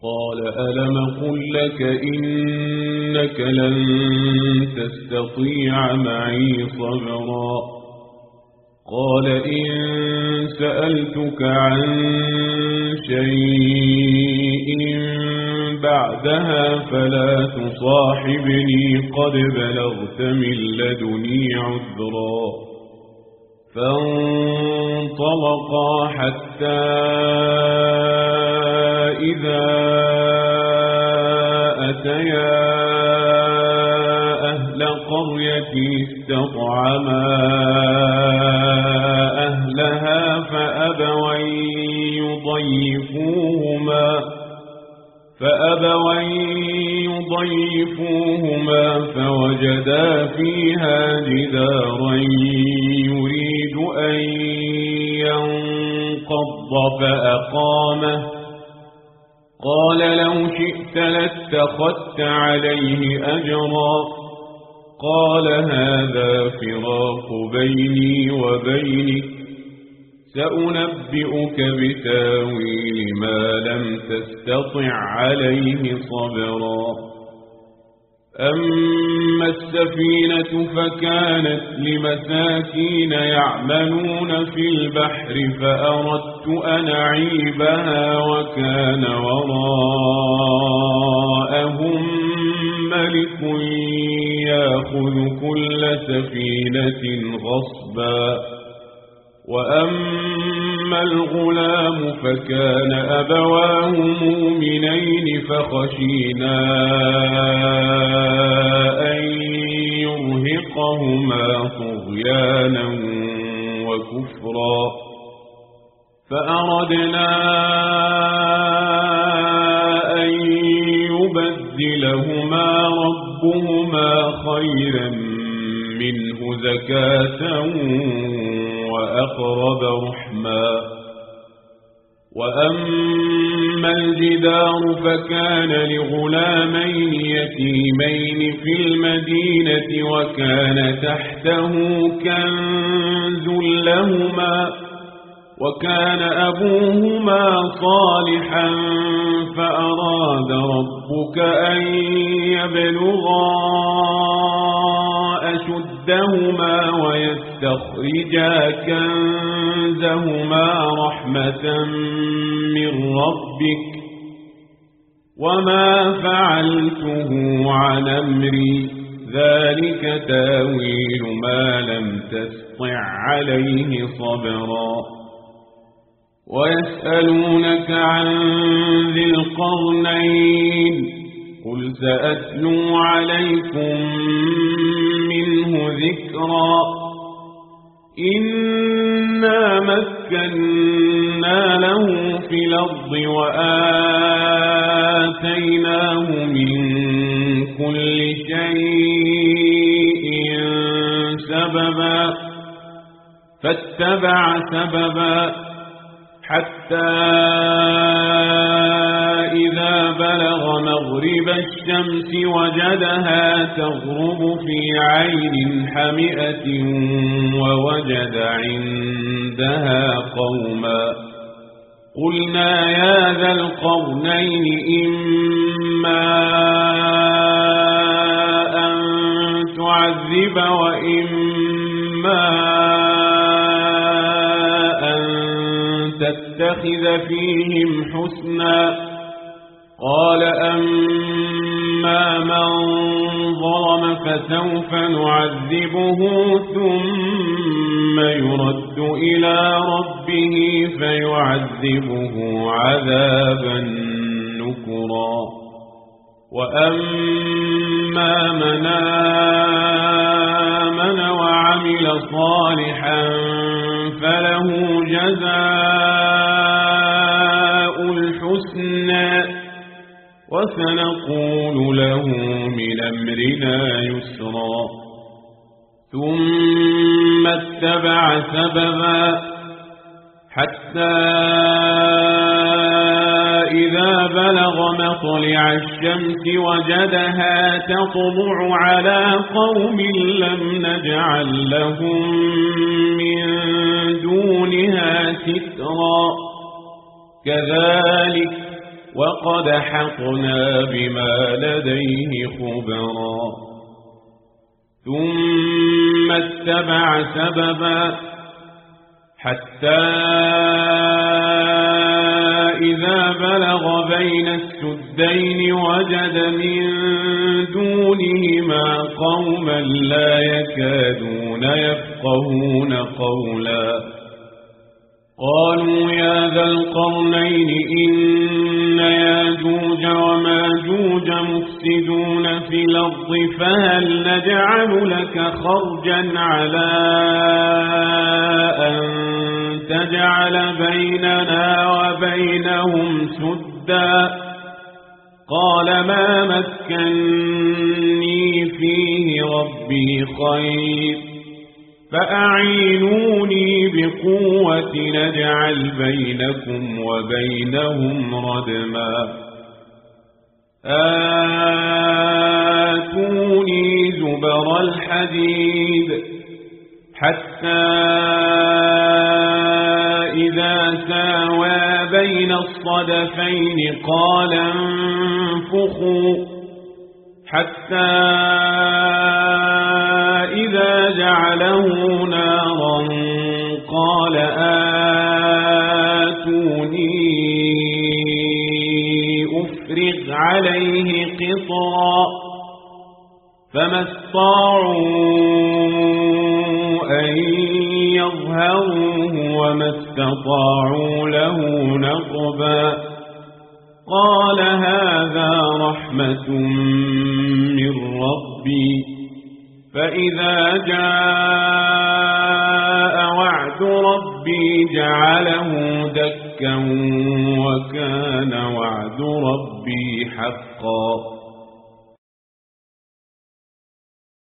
قال ألم قل لك إنك لن تستطيع معي صبرا قال إن سألتك عن شيء بعدها فلا تصاحبني قد بلغت من لدني عذرا فانطلقا حتى إذا أتيا أهل قرية استطعما أهلها فأبوا يضيفوهما فوجدا فيها جدارا يريد أن ينقض فأقامه قال لو شئت لاتخذت عليه أجرا قال هذا فراق بيني وبينك سأنبئك بتاويل ما لم تستطع عليه صبرا أما السفينة فكانت لمساكين يعملون في البحر فأردت أن أعيبها وكان وراءهم ملك يأخذ كل سفينة غصبا وأما الغلام فكان أبواه مؤمنين فخشينا أن يرهقهما طغيانا وكفرا فأردنا أن يبدلهما ربهما خيرا منه زكاة وأقرب رحما وأما الجدار فكان لغلامين يتيمين في المدينة وكان تحته كنز لهما وكان أبوهما صالحا فأراد ربك أن يبلغا أشدهما ويستخرجا كنزهما رحمة من ربك وما فعلته عن أمري ذلك تاويل ما لم تستطع عليه صبرا ويسألونك عن ذي القرنين قل سأتلو عليكم منه ذكرا إنا مكنا له في الأرض وآتيناه من كل شيء سببا فاتبع سببا حتى إذا بلغ مغرب الشمس وجدها تغرب في عين حمئة ووجد عندها قوما قلنا يا ذا القرنين إما أن تعذب وإما تتخذ فيهم حسنا قال أما من ظلم فسوف نعذبه ثم يرد إلى ربه فيعذبه عذابا نكرا وأما من آمن وعمل صالحا فله جزاء الحسنى وسنقول له من أمرنا يسرا ثم اتبع سببا حتى إذا بلغ مطلع الشمس وجدها تطلع على قوم لم نجعل لهم من دونها سترا وقد حقنا بما لديه خبرا ثم اتبع سببا حتى إذا بلغ بين السدين وجد من دونهما قوما لا يكادون يفقهون قولا قالوا يا ذا القرنين إن ياجوج وماجوج مفسدون في الأرض فهل نجعل لك خرجا على أن تجعل بيننا وبينهم سدا قال ما مكني فيه ربي خير فأعينوني بقوة نجعل بينكم وبينهم ردما آتوني زبر الحديد حتى إذا ساوى بين الصدفين قال انفخوا حتى إذا جعله نارا قال آتوني أفرغ عليه قطرا فما استطاعوا أن يظهروه وما استطاعوا له نقبا قال هذا رحمة من ربي فإذا جاء وعد ربي جعله دكا وكان وعد ربي حقا